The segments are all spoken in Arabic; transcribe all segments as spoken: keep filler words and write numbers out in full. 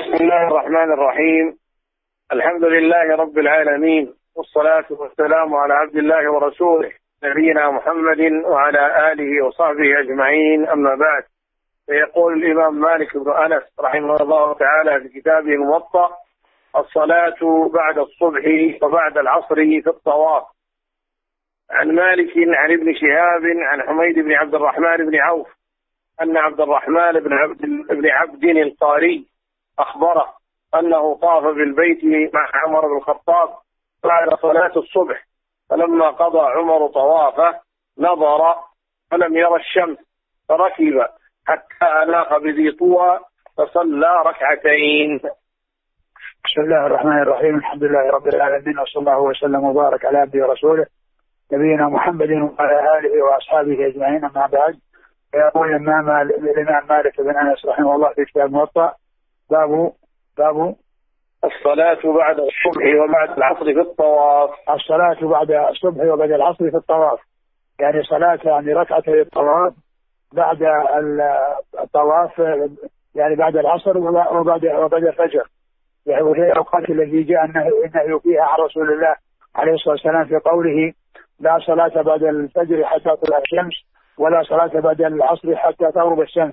بسم الله الرحمن الرحيم. الحمد لله رب العالمين، والصلاة والسلام على عبد الله ورسوله نبينا محمد وعلى آله وصحبه أجمعين، أما بعد. فيقول الإمام مالك بن أنس رحمه الله تعالى في كتابه الموطأ: الصلاة بعد الصبح وبعد العصر في الطواف. عن مالك عن ابن شهاب عن حميد بن عبد الرحمن بن عوف أن عبد الرحمن بن عبد بن عبد القاري أخبره أنه طاف بالبيت مع عمر بن الخطاب بعد صلاة الصبح، فلما قضى عمر طوافه نظر فلم يرى الشمس، فركب حتى ألاق بذي طوى فصلى ركعتين. بسم الله الرحمن الرحيم. الحمد لله رب العالمين، وصلى الله وسلم وبارك على عبده ورسوله نبينا محمد وعلى آله وأصحابه أجمعين، أما بعد. يقول الإمام مالك بن أنس رحمه الله في كتاب الموطأ: باب باب الصلاة بعد الصبح وبعد العصر في الطواف. الصلاة بعد الصبح وبعد العصر في الطواف، يعني صلاة يعني ركعتي الطواف بعد الطواف، يعني بعد العصر وبعد وبعد الفجر، يعني وهي الأوقات التي جاء النهي فيها عن رسول الله عليه الصلاة والسلام في قوله: لا صلاة بعد الفجر حتى تطلع الشمس، ولا صلاة بعد العصر حتى تغرب الشمس.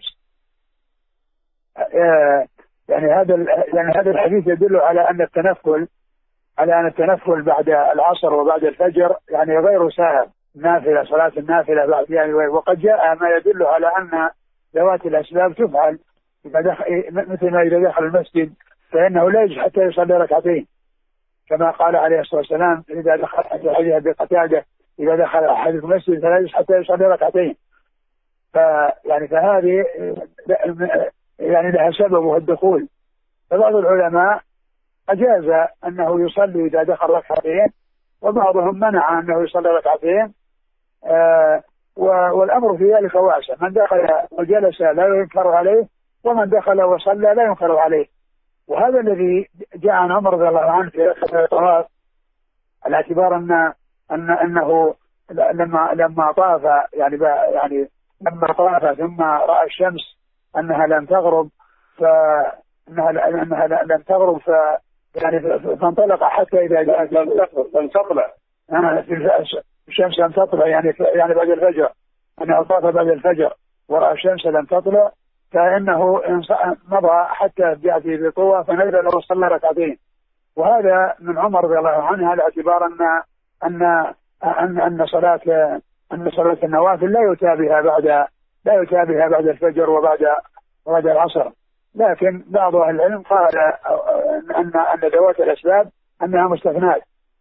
يعني هذا يعني هذا الحديث يدل على أن التنفل على أن التنفل بعد العصر وبعد الفجر يعني غير سائغ، نافلة، صلاة النافلة بعد يعني. وقد جاء ما يدل على أن ذوات الأسباب تفعل، مثل ما إذا دخل المسجد فإنه لا يجب حتى يصلي ركعتين، كما قال عليه الصلاة والسلام: إذا دخل حديث أبي قتادة إذا دخل أحد المسجد فلا يجب حتى يصلي ركعتين. فيعني فهذه يعني لها سبب الدخول. فبعض العلماء أجاز أنه يصلي إذا دخل ركعتين، وبعضهم منع أنه يصلي ركعتين. آه والأمر في ذلك واسع، من دخل وجلس لا ينكر عليه، ومن دخل وصلى لا ينكر عليه. وهذا الذي جاء عن عمر رضي الله عنه في ركعة الطواف، على اعتبار أن أن أنه لما لما طاف يعني يعني لما طاف ثم رأى الشمس أنها لم تغرب، فإنها أنها لم تغرب ف يعني فانطلق حتى إذا جاءت لم تطلع الشمس لم تطلع يعني يعني بعد الفجر، أنه طاف بعد الفجر ورأى الشمس لم تطلع، فإنه مضى حتى جاء في طوى فنزل له صلى ركعتين. وهذا من عمر رضي الله عنه على اعتبار أن أن أن أن صلاة أن صلاة النوافل لا يتابعها بعد لا يتابعها بعد الفجر وبعد وبعد العصر. لكن بعض أهل العلم قال أن أن ذوات الأسباب أنها مستثنات،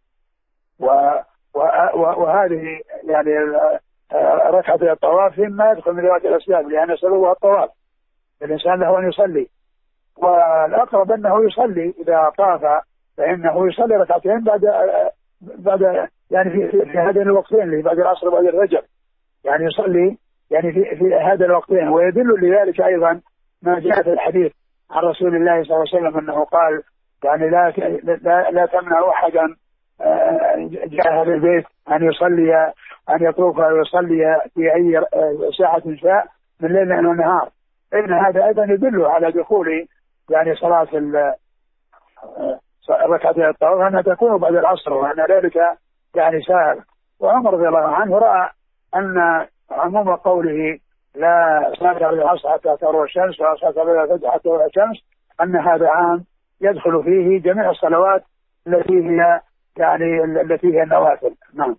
وهذه يعني ركعة الطواف ما يدخل من ذوات الأسباب، لأن سببها الطواف، الإنسان له أن يصلي، والأقرب أنه يصلي إذا طاف فإنه يصلي ركعتين بعد بعد يعني في, في, في هذين الوقتين اللي بعد العصر وبعد الفجر، يعني يصلي يعني في, في هذا الوقتين. ويدل لذلك أيضا ما جاء في الحديث عن رسول الله صلى الله عليه وسلم أنه قال: يعني لا لا, لا تمنع أحدا جاء هذا البيت أن يصلي أن يطوف ويصلي في أي ساعة شاء من ليل أو نهار. إن هذا أيضا يدل على دخول يعني صلاة ركعتي الطواف أنها تكون بعد العصر، وأن ذلك يعني سائغ. وعمر رضي الله عنه رأى أن عموم قوله لا صلاة بعد العصر حتى تغرب الشمس ولا صلاة بعد الفجر حتى تغرب الشمس أن هذا عام يدخل فيه جميع الصلوات التي هي يعني التي هي النوافل. نعم.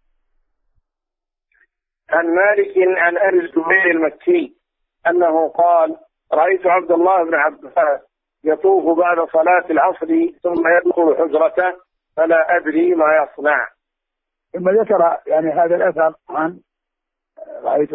عن مالك عن أبي الزبير المكي أنه قال: رأيت عبد الله بن عباس يطوف بعد صلاة العصر ثم يدخل حجرته فلا أدري ما يصنع. ثم ذكر يعني هذا الأثر عن رأيت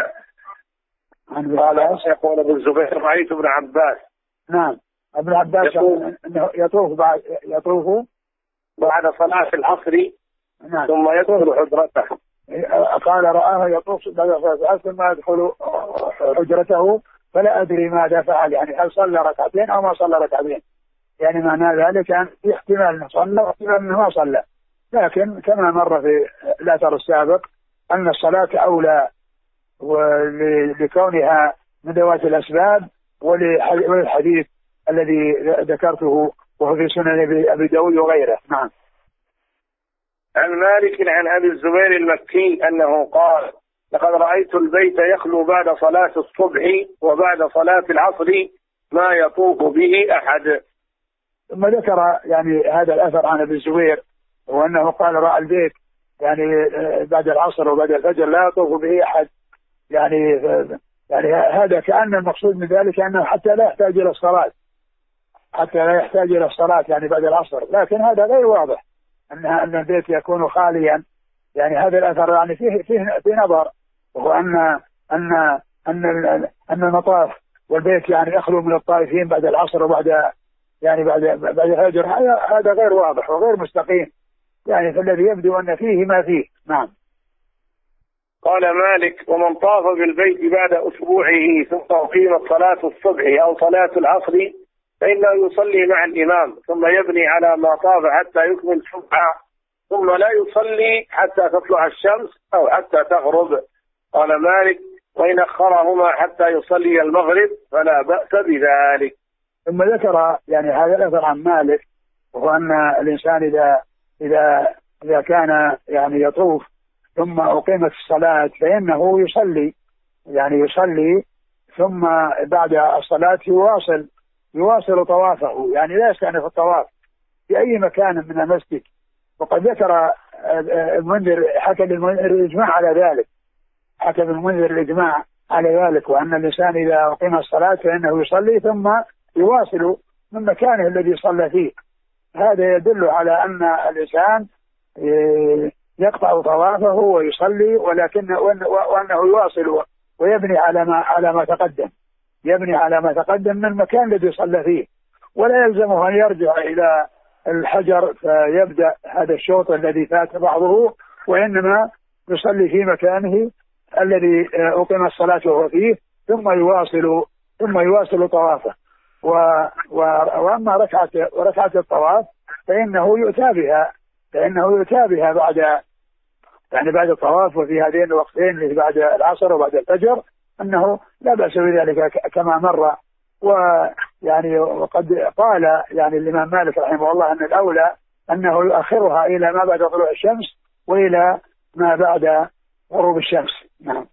عن قال يقول ابن الزبير: رأيت ابن عباس. نعم، ابن عباس يطوف, يطوف بعد يطوف بعد صلاة العصر. نعم. ثم يدخل حجرته. قال رآه يطوف بعد صلاة العصر ثم يدخل حجرته فلا أدري ماذا فعل، يعني هل صلى ركعتين أو ما صلى ركعتين. يعني معنى ذلك أن في احتمال أنه صلى واحتمال أنه ما صلى، لكن كما مر في الأثر السابق أن الصلاة أولى ولكونها من ذوات الأسباب، وللحديث الذي ذكرته وهو في سنن أبي داود وغيره. نعم. عن مالك عن أبي الزبير المكي أنه قال: لقد رأيت البيت يخلو بعد صلاة الصبح وبعد صلاة العصر ما يطوف به أحد. ثم ذكر يعني هذا الأثر عن أبي الزبير وأنه قال: رأى البيت يعني بعد العصر وبعد الفجر لا يطوف به أحد. يعني يعني هذا كأن المقصود من ذلك أنه حتى لا يحتاج إلى الصلاة، حتى لا يحتاج إلى الصلاة يعني بعد العصر. لكن هذا غير واضح أن أن البيت يكون خاليا. يعني هذا الأثر يعني فيه فيه في نظر، وهو أن أن أن أن المطاف والبيت يعني يخلو من الطائفين بعد العصر وبعد يعني بعد بعد الفجر. هذا هذا غير واضح وغير مستقيم. يعني فالذي يبدو أن فيه ما فيه. نعم. قال مالك: ومن طاف بالبيت بعد أسبوعه ثم أقيمت صلاة الصبح أو صلاة العصر فإنه يصلي مع الإمام ثم يبني على ما طاف حتى يكمل سبعة ثم لا يصلي حتى تطلع الشمس أو حتى تغرب. قال مالك: وإن أخرهما حتى يصلي المغرب فلا بأس بذلك. ثم ذكر يعني هذا الأثر عن مالك، وهو أن الإنسان إذا إذا إذا كان يعني يطوف ثم أقيمت الصلاة فإنه يصلي، يعني يصلي ثم بعد الصلاة يواصل يواصل طوافه، يعني لا يستأنف الطواف في أي مكان من المسجد. وقد ذكر المنذر حكى المنذر الإجماع على ذلك، حكى المنذر الإجماع على ذلك، وأن الإنسان إذا أقيم الصلاة فإنه يصلي ثم يواصل من مكانه الذي صلى فيه. هذا يدل على أن الإنسان يقطع طوافه ويصلي، ولكن وأنه يواصل ويبني على ما على ما تقدم، يبني على ما تقدم من المكان الذي صلى فيه، ولا يلزمه أن يرجع إلى الحجر فيبدأ هذا الشوط الذي فات بعضه، وإنما يصلي في مكانه الذي أقيم الصلاة وهو فيه ثم يواصل ثم يواصل طوافه. و... و... وأما ركعة وركعة الطواف فإنه يؤتى بها فإنه يؤتى بها بعد يعني بعد الطواف، وفي هذين الوقتين بعد العصر وبعد الفجر أنه لا بأس بذلك كما مر. ويعني وقد قال يعني الإمام مالك رحمه الله أن الأولى أنه يؤخرها إلى ما بعد طلوع الشمس وإلى ما بعد غروب الشمس. نعم.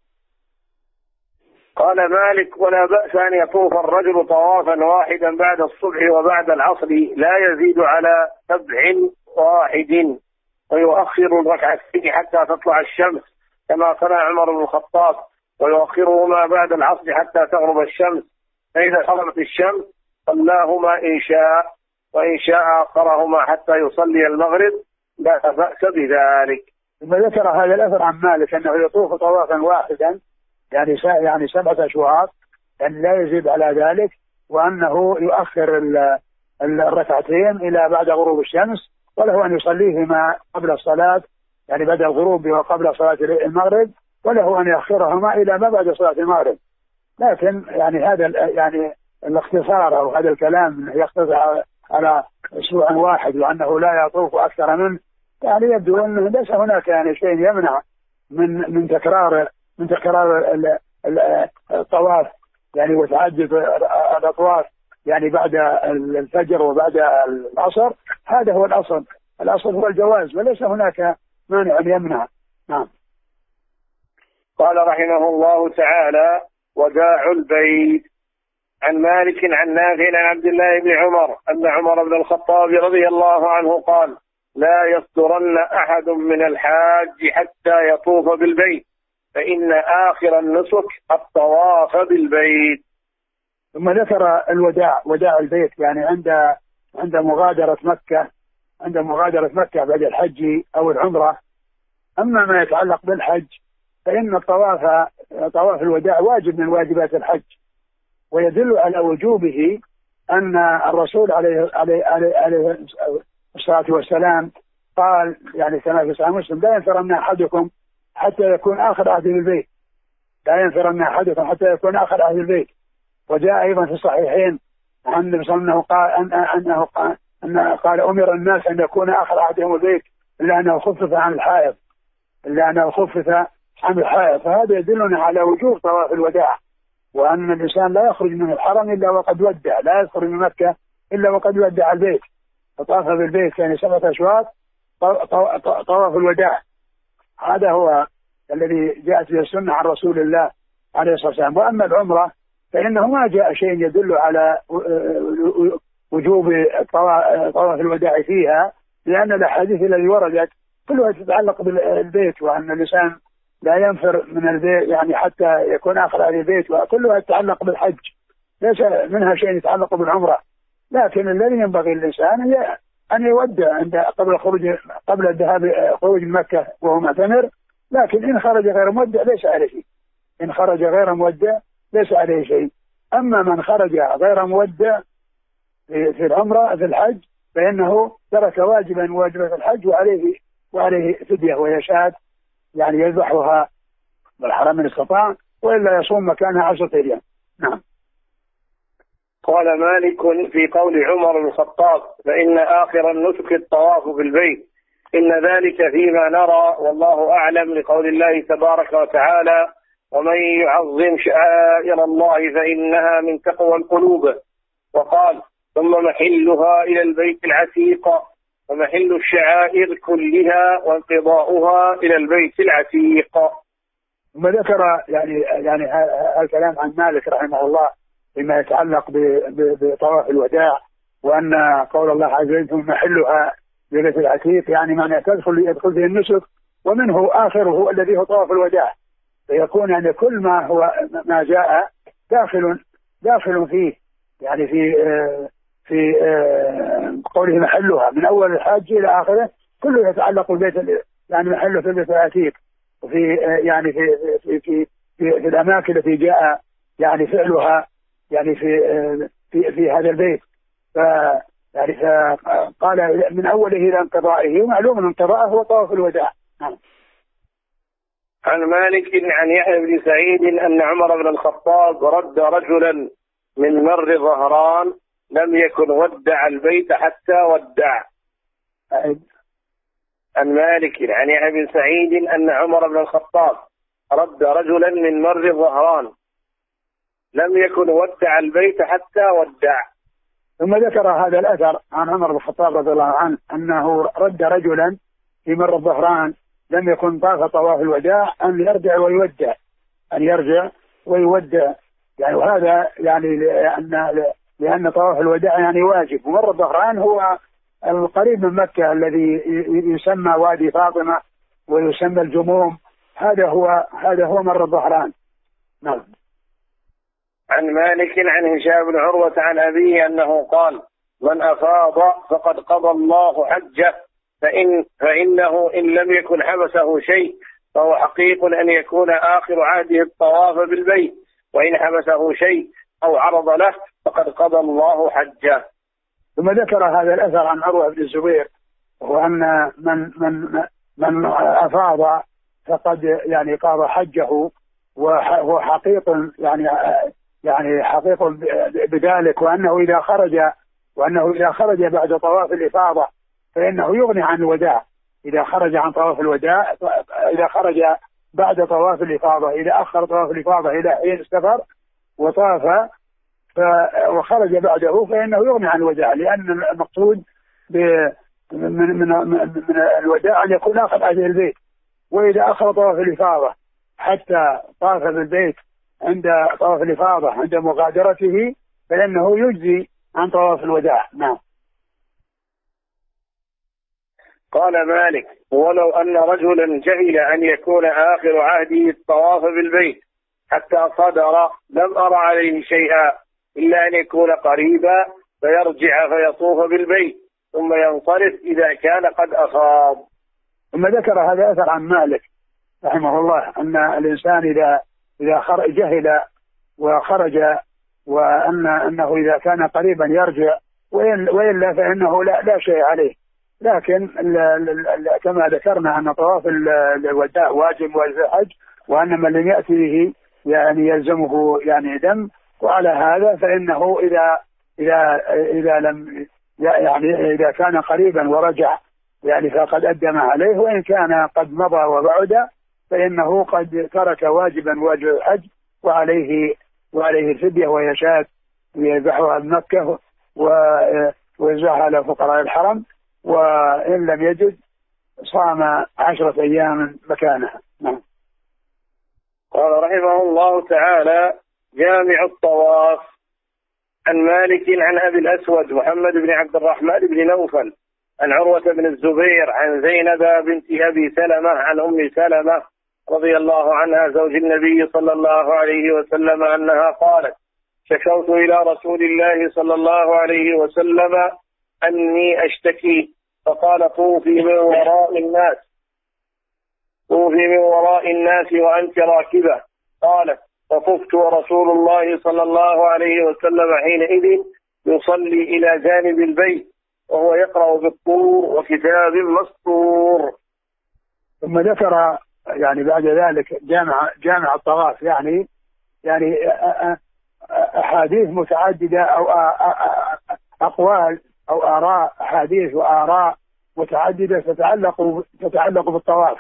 قال مالك: ولا بأس أن يطوف الرجل طوافا واحدا بعد الصبح وبعد العصر لا يزيد على سبع واحد، ويؤخر الركعتين حتى تطلع الشمس كما صنع عمر بن الخطاب، ويؤخرهما بعد العصر حتى تغرب الشمس، فإذا غربت الشمس صلاهما إن شاء، وإن شاء أخرهما حتى يصلي المغرب لا بأس بذلك. ثم ذكر هذا الأثر عن مالك أنه يطوف طوافا واحدا يعني يعني سبعة أشواط، أن لا يزيد على ذلك، وأنه يؤخر الركعتين إلى بعد غروب الشمس، وله أن يصليهما قبل الصلاة يعني بعد الغروب وقبل صلاة المغرب، وله أن يأخرهما إلى ما بعد صلاة المغرب. لكن يعني هذا يعني الاختصار أو هذا الكلام يختصر على أسبوع واحد وأنه لا يطوف أكثر منه، يعني يبدو أنه ليس هناك يعني شيء يمنع من من تكرار من تكرار الطواف يعني وتعدد الأطواف يعني بعد الفجر وبعد العصر. هذا هو الأصل، الأصل هو الجواز وليس هناك مانع يمنع. نعم. قال رحمه الله تعالى: وداع البيت. عن مالك عن نافع عن عبد الله بن عمر أن عمر بن الخطاب رضي الله عنه قال: لا يصدرن أحد من الحاج حتى يطوف بالبيت، فإن آخر النسك الطواف بالبيت. ثم ذكر الوداع، وداع البيت يعني عند عند مغادرة مكة عند مغادرة مكة بعد الحج أو العمرة. أما ما يتعلق بالحج فإن الطواف طواف الوداع واجب من واجبات الحج، ويدل على وجوبه أن الرسول عليه عليه عليه, عليه الصلاة والسلام قال يعني كما في صحيح مسلم: لا ينفرن أحدكم حتى يكون آخر عهد بالبيت، لا ينفرن أحدكم حتى يكون آخر عهد بالبيت. وجاء أيضا في الصحيحين عن النبي صلى الله عليه وسلم قال أنه قال, أنه قال أمر الناس أن يكون آخر عهدهم البيت إلا أنه خفف عن الحائض إلا أنه خفف عن الحائض. فهذا يدلنا على وجوب طواف الوداع، وأن الإنسان لا يخرج من الحرم إلا وقد ودع، لا يخرج من مكة إلا وقد ودع البيت، فطاف بالبيت يعني سبعة أشواط طواف الوداع. هذا هو الذي جاءت به السنة عن رسول الله عليه الصلاة والسلام. وأما العمرة فإنه ما جاء شيء يدل على وجوب طواف الوداع فيها، لأن الأحاديث التي وردت كلها تتعلق بالبيت، وأن الإنسان لا ينفر من البيت يعني حتى يكون آخر هذه البيت، وكلها تتعلق بالحج، ليس منها شيء يتعلق بالعمرة. لكن الذي ينبغي للإنسان أن يودع عند قبل خروج قبل الذهاب خروج مكة وهو معتمر، لكن إن خرج غير مودع ليس عليه شيء، إن خرج غير مودع ليس عليه شيء. أما من خرج غير مودع في العمرة في الحج فإنه ترك واجبا من واجبات الحج، وعليه وعليه فدية وهي شاة يعني يذبحها بالحرم من استطاع، وإلا يصوم مكانها عشرة أيام. نعم. قال مالك في قول عمر بن الخطاب: فإن آخر النسك الطواف بالبيت، إن ذلك فيما نرى والله أعلم، لقول الله تبارك وتعالى: ومن يعظم شعائر الله فإنها من تقوى القلوب. وقال: ثم محلها إلى البيت العتيق، ومحل الشعائر كلها وانقضاؤها إلى البيت العتيق. ثم ذكر يعني يعني الكلام عن مالك رحمه الله فيما يتعلق بطواف الوداع، وأن قول الله عز وجل: ثم محلها إلى البيت العتيق، يعني معنى تدخل يدخل فيه النسك، ومنه آخره الذي هو طواف الوداع، فيكون يعني كل ما هو ما جاء داخل داخل فيه، يعني في في قوله محلها من أول الحج إلى آخره كله يتعلق بالبيت، يعني محله في البيت العتيق، وفي يعني في في في في, في الأماكن التي جاء يعني فعلها يعني في في في هذا البيت. ف يعني قال من أوله إلى انقضائه، ومعلوم أن انقضاءه هو طواف الوداع. نعم. عن مالك عن يحيى بن سعيد أن عمر بن الخطاب رد رجلا من مر ظهران لم يكن ودع البيت حتى ودع. عن مالك عن يحيى بن سعيد أن عمر بن الخطاب رد رجلا من مر ظهران لم يكن ودع البيت حتى ودع. ثم ذكر هذا الأثر عن عمر بن الخطاب رضي الله عنه أنه رد رجلا في مر الظهران لم يكن طاف طواف الوداع أن يرجع ويودع، أن يرجع ويودع يعني. وهذا يعني لأن لأن طواف الوداع يعني واجب. ومر الظهران هو القريب من مكة الذي يسمى وادي فاطمة ويسمى الجموم، هذا هو هذا هو مر الظهران. نعم. عن مالك عن هشام بن عروة عن أبيه أنه قال: من أفاض فقد قضى الله حجه، فإن فإنه إن لم يكن حبسه شيء فهو حقيق أن يكون آخر عهده الطواف بالبيت، وإن حبسه شيء أو عرض له فقد قضى الله حجه. ثم ذكر هذا الأثر عن عروة بن الزبير، وأن من من من أفاض فقد يعني قضى حجه، وهو حقيق يعني يعني حقيق بذلك، وأنه إذا خرج وأنه إذا خرج بعد طواف الإفاضة فإنه يغني عن الوداع. إذا خرج عن طواف الوداع إذا خرج بعد طواف الإفاضة، إذا أخر طواف الإفاضة إلى حين السفر وطاف وخرج بعده فإنه يغني عن الوداع، لأن المقصود من, من, من الوداع أن يكون آخر هذه البيت. وإذا أخر طواف الإفاضة حتى طاف بالبيت عند طواف الإفاضة عند مغادرته فإنه يجزي عن طواف الوداع. نعم. قال مالك: ولو أن رجلا جهل أن يكون آخر عهده الطواف بالبيت حتى صدر لم أرى عليه شيئا إلا أن يكون قريبا فيرجع فيطوف بالبيت ثم ينصرف إذا كان قد أصاب. ثم ذكر هذا أثر عن مالك رحمه الله أن الإنسان إذا إذا خرج جهل وخرج وأن أنه إذا كان قريبا يرجع، وإلا فإنه لا, لا شيء عليه. لكن كما ذكرنا أن طواف الوداع واجب واجب الحج، وأن من لم يأتي به يعني يلزمه يعني دم. وعلى هذا فإنه إذا إذا إذا لم يعني إذا كان قريبا ورجع يعني فقد أدى ما عليه، وإن كان قد مضى وبعد فإنه قد ترك واجبا واجب الحج وعليه وعليه الفدية وهي شاة يذبحها بمكة ويوزعها على فقراء الحرم، وإن لم يجد صام عشرة أيام مكانها. نعم. قال رحمه الله تعالى: جامع الطواف. عن مالك عن أبي الأسود محمد بن عبد الرحمن بن نوفل عن عروة بن الزبير عن زينب بنت أبي سلمة عن أم سلمة رضي الله عنها زوج النبي صلى الله عليه وسلم أنها قالت: شكوت إلى رسول الله صلى الله عليه وسلم أني أشتكي، فقال: طوفي من وراء الناس طوفي من وراء الناس وأنت راكبة. قالت: فطفت ورسول الله صلى الله عليه وسلم حينئذ يصلي إلى جانب البيت وهو يقرأ بالطور وكتاب مسطور. ثم ذكر يعني بعد ذلك جامع جامع الطواف، يعني يعني أحاديث متعددة أو أقوال أو آراء، أحاديث وآراء متعددة تتعلق تتعلق بالطواف،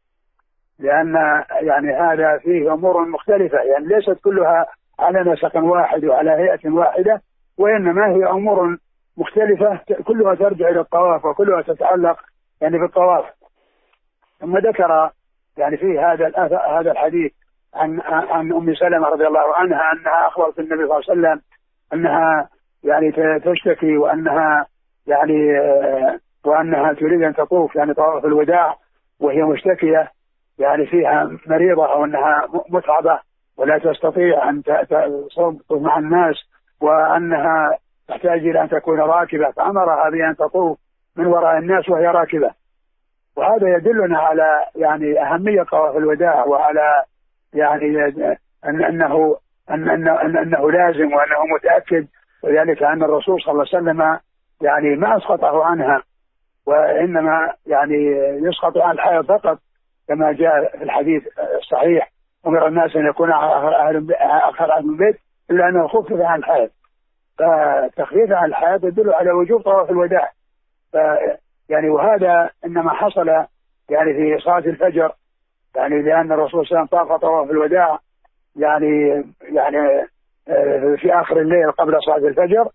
لأن يعني هذا فيه أمور مختلفة، يعني ليست كلها على نسق واحد وعلى هيئة واحدة، وإنما هي أمور مختلفة كلها ترجع إلى الطواف وكلها تتعلق يعني بالطواف. ثم ذكر يعني في هذا هذا الحديث عن عن أم سلمة رضي الله عنها أنها أخبرت النبي صلى الله عليه وسلم أنها يعني تشتكي وأنها يعني وأنها تريد أن تطوف يعني طواف الوداع وهي مشتكية، يعني فيها مريضة أو أنها متعبة ولا تستطيع أن تطوف مع الناس، وأنها تحتاج إلى أن تكون راكبة، فأمرها بأن تطوف من وراء الناس وهي راكبة. وهذا يدلنا على يعني أهمية طواف الوداع، وعلى يعني أن أنه أن أنه, أن أنه لازم وأنه متأكد، وذلك أن الرسول صلى الله عليه وسلم يعني ما أسقطه عنها، وإنما يعني يسقط عن الحائض فقط كما جاء في الحديث الصحيح: أمر الناس أن يكون آخر أهل البيت إلا أنه خفف عن الحائض. فتخفيف عن الحائض يدل على وجوب طواف الوداع. يعني وهذا إنما حصل يعني في صلاة الفجر، يعني لأن الرسول صلى الله عليه وسلم طاف طواف الوداع يعني يعني في آخر الليل قبل صلاة الفجر،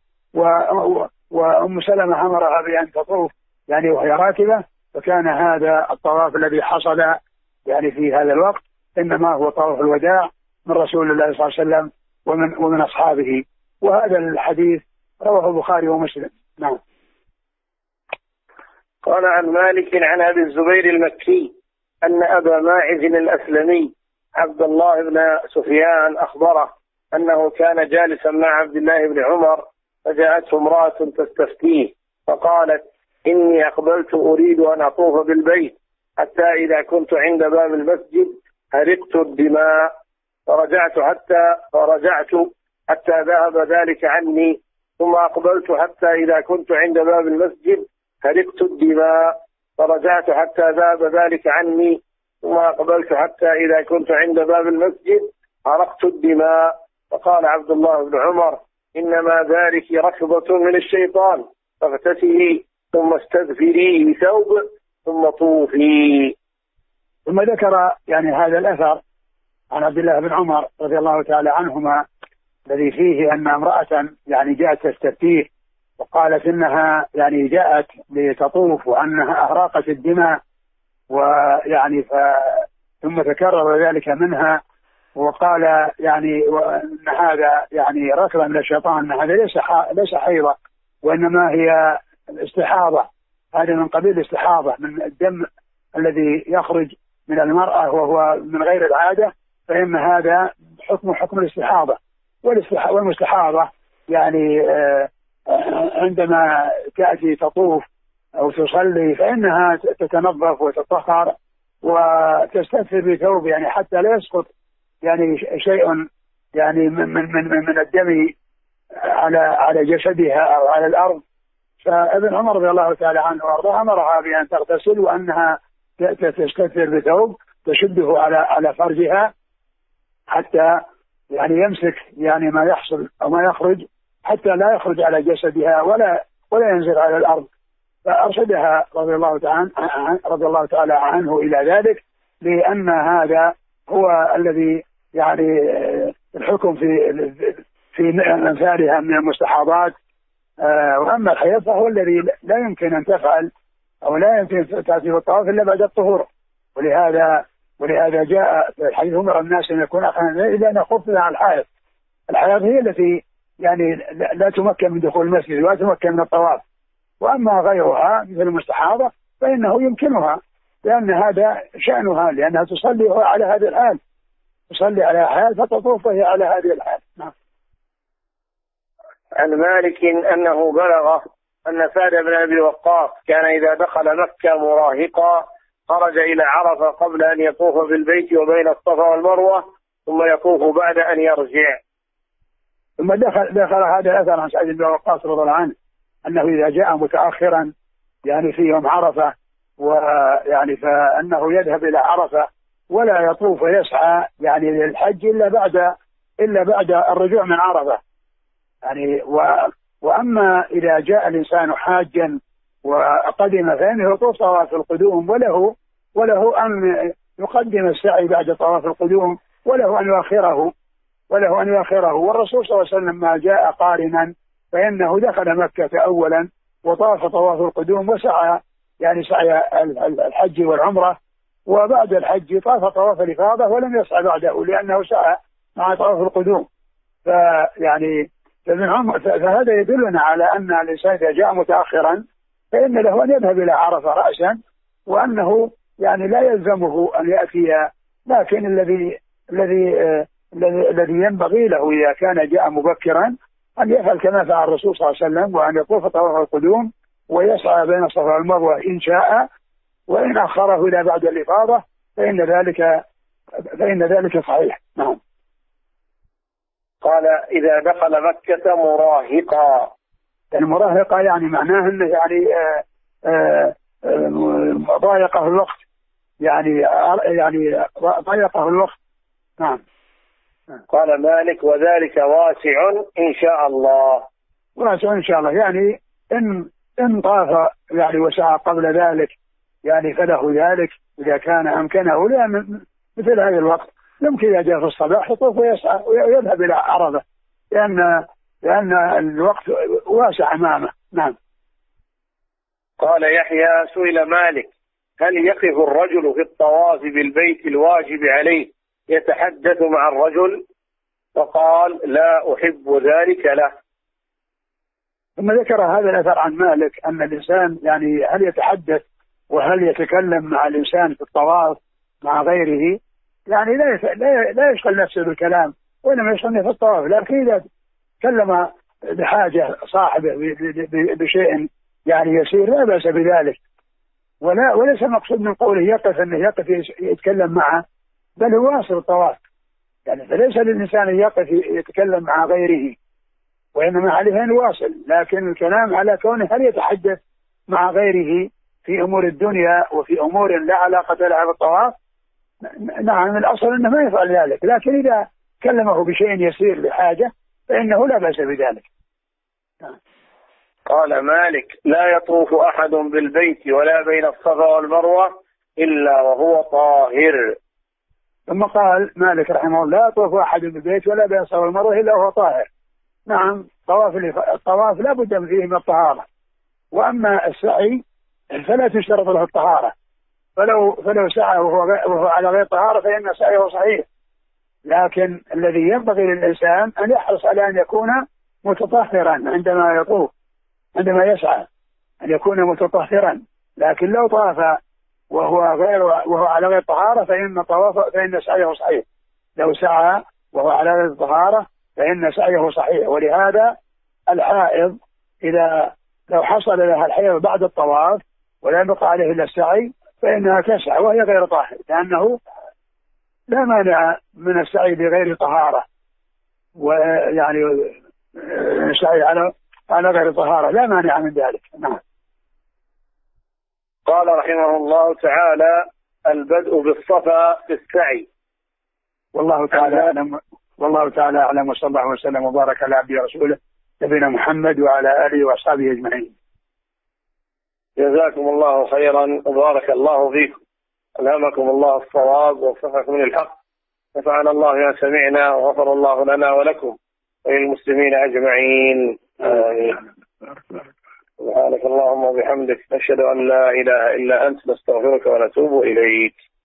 وأم سلمة أمرها بأن تطوف يعني وهي راكبة، فكان هذا الطواف الذي حصل يعني في هذا الوقت إنما هو طواف الوداع من رسول الله صلى الله عليه وسلم ومن ومن أصحابه. وهذا الحديث رواه البخاري ومسلم. نعم. قال عن مالك عن أبي الزبير المكي أن أبا ماعز الأسلمي عبد الله بن سفيان أخبره أنه كان جالسا مع عبد الله بن عمر، فجاءته امرأة تستفتيه فقالت: إني أقبلت أريد أن أطوف بالبيت، حتى إذا كنت عند باب المسجد هرقت الدماء، فرجعت حتى فرجعت حتى ذهب ذلك عني، ثم أقبلت حتى إذا كنت عند باب المسجد هرقت الدماء، فرجعت حتى ذهب ذلك عني، ثم أقبلت حتى إذا كنت عند باب المسجد هرقت الدماء. فقال عبد الله بن عمر: إنما ذلك ركضة من الشيطان، فاغتسلي ثم استغفري بثوب ثم طوفي. ثم ذكر يعني هذا الأثر عن عبد الله بن عمر رضي الله تعالى عنهما الذي فيه أن امرأة يعني جاءت تستفتيه وقالت إنها يعني جاءت لتطوف وأنها أهراقت الدماء، ويعني ف... ثم تكرر ذلك منها، وقال يعني وأن هذا يعني ركضا من الشيطان، أن هذا ليس ح... ليس حيضة، وإنما هي الاستحاضة، هذا من قبيل الاستحاضة، من الدم الذي يخرج من المرأة وهو من غير العادة، فإن هذا حكم حكم الاستحاضة. والمستحاضة يعني عندما تأتي تطوف أو تصلي فإنها تتنظف وتطهر وتستثر بثوب يعني حتى لا يسقط يعني شيء يعني من من من, من الدم على على جسدها أو على الأرض. فابن عمر رضي الله تعالى عنه وارضاه أمرها بأن تغتسل وأنها تستثر بثوب تشده على على فرجها حتى يعني يمسك يعني ما يحصل أو ما يخرج، حتى لا يخرج على جسدها ولا ولا ينزل على الأرض. فأرشدها رضي الله تعالى رضي الله تعالى عنه إلى ذلك، لأن هذا هو الذي يعني الحكم في في أمثالها من المستحاضات. وأما الحيض فهو الذي لا يمكن أن تفعل أو لا يمكن تأتي بالطواف إلا بعد الطهور. ولهذا ولهذا جاء في الحديث أمر الناس أن يكون إلا أن يخفف عن الحائض. الحيض هي التي يعني لا تمكن من دخول المسجد ولا تمكن من الطواف. وأما غيرها مثل المستحاضة فإنه يمكنها، لأن هذا شأنها، لأنها تصلي على هذه الحال، تصلي على حال فتطوف وهي على هذه الحال. نعم. عن مالك أنه بلغ أن سعد بن أبي وقاص كان إذا دخل مكة مراهقا خرج إلى عرفة قبل أن يطوف بالبيت وبين الصفا والمروة، ثم يطوف بعد أن يرجع. ثم دخل, دخل هذا الأثر عن سعد بن وقاص رضي الله عنه أنه إذا جاء متأخرا يعني في يوم عرفة ويعني فأنه يذهب إلى عرفة ولا يطوف ويسعى يعني للحج إلا بعد إلا بعد الرجوع من عرفة. يعني و وأما إذا جاء الإنسان حاجا وقدم فإنه يطوف طواف القدوم، وله وله أن يقدم السعي بعد طواف القدوم، وله أن يؤخره وله أن يؤخره والرسول صلى الله عليه وسلم ما جاء قارنا فإنه دخل مكة أولا وطاف طواف القدوم وسعى يعني سعي الحج والعمرة، وبعد الحج طاف طواف الإفاضة ولم يسعى بعده لأنه سعى مع طواف القدوم. فيعني فهذا يدلنا على أن الإنسان إذا جاء متأخرا فإن له أن يذهب إلى عرفة رأسا، وأنه يعني لا يلزمه أن يأتي، لكن الذي الذي الذي ينبغي له إذا كان جاء مبكرا أن يفعل كما فعل الرسول صلى الله عليه وسلم، وأن يطوف طواف القدوم ويسعى بين الصفا والمروة إن شاء، وإن أخره إلى بعد الإفاضة فإن ذلك فإن ذلك صحيح. نعم. قال إذا دخل مكة مراهقا. المراهقة يعني معناه أنه يعني آآ آآ ضايقه الوقت، يعني يعني ضايقه الوقت. نعم. قال مالك وذلك واسع إن شاء الله. واسع إن شاء الله يعني إن إن طاف يعني وسعى قبل ذلك يعني فله ذلك إذا كان أمكنه، لأن مثل هذا الوقت يمكن إذا جاء في الصباح يطوف ويسعى ويذهب إلى عرفة، لأن لأن الوقت واسع أمامه. نعم. قال يحيى سئل مالك هل يقف الرجل في الطواف بالبيت الواجب عليه يتحدث مع الرجل؟ فقال لا أحب ذلك له. ثم ذكر هذا الأثر عن مالك أن الإنسان يعني هل يتحدث وهل يتكلم مع الإنسان في الطواف مع غيره، يعني لا لا يشغل نفسه بالكلام وإنما يشغلني في الطواف، لكن إذا تكلم بحاجة صاحبه بشيء يعني يسير لا بأس بذلك، ولا وليس المقصود من قوله يقف أنه يقف يتكلم معه، بل هو واصل الطواف، يعني فليس للإنسان أن يقف يتكلم مع غيره، وإنما عليه أن يواصل، لكن الكلام على كونه هل يتحدث مع غيره في أمور الدنيا وفي أمور لا علاقة لها بالطواف. نعم الأصل أنه ما يفعل ذلك، لكن إذا كلمه بشيء يسير لحاجة فإنه لا بأس بذلك. قال مالك لا يطوف أحد بالبيت ولا بين الصفا والمروة إلا وهو طاهر. ثم قال مالك رحمه الله لا يطوف أحد بالبيت ولا بين الصفا والمروة إلا وهو طاهر. نعم طواف الطواف لا بد فيه من الطهارة، وأما السعي فلا تشترط له الطهارة، فلو فلو سعى وهو, وهو على غير طهارة فإن سعيه صحيح، لكن الذي ينبغي للإنسان أن يحرص على أن يكون متطهرا عندما يطوف عندما يسعى، أن يكون متطهرا، لكن لو طاف وهو غير وهو على غير طهارة فإن طواف فإن سعيه صحيح، لو سعى وهو على غير طهارة فإن سعيه صحيح. ولهذا الحائض إذا لو حصل لها الحيض بعد الطواف ولا يبقى عليه إلا السعي فإنها تسعى وهي غير طاهر، لأنه لا مانع من السعي بغير طهارة، ويعني السعي على على غير طهارة لا مانع من ذلك. نعم. قال رحمه الله تعالى البدء بالصفا في السعي. والله تعالى أعلم، والله تعالى أعلم، وصلى الله وسلم وبارك على عبده ورسوله نبينا محمد وعلى آله وأصحابه أجمعين. جزاكم الله خيرا وبارك الله فيكم، ألهمكم الله الصواب ووفقكم للحق، نفعنا الله بما سمعنا وغفر الله لنا ولكم وللمسلمين أجمعين آمين. سبحانك اللهم وبحمدك نشهد أن لا إله إلا أنت نستغفرك ونتوب إليك.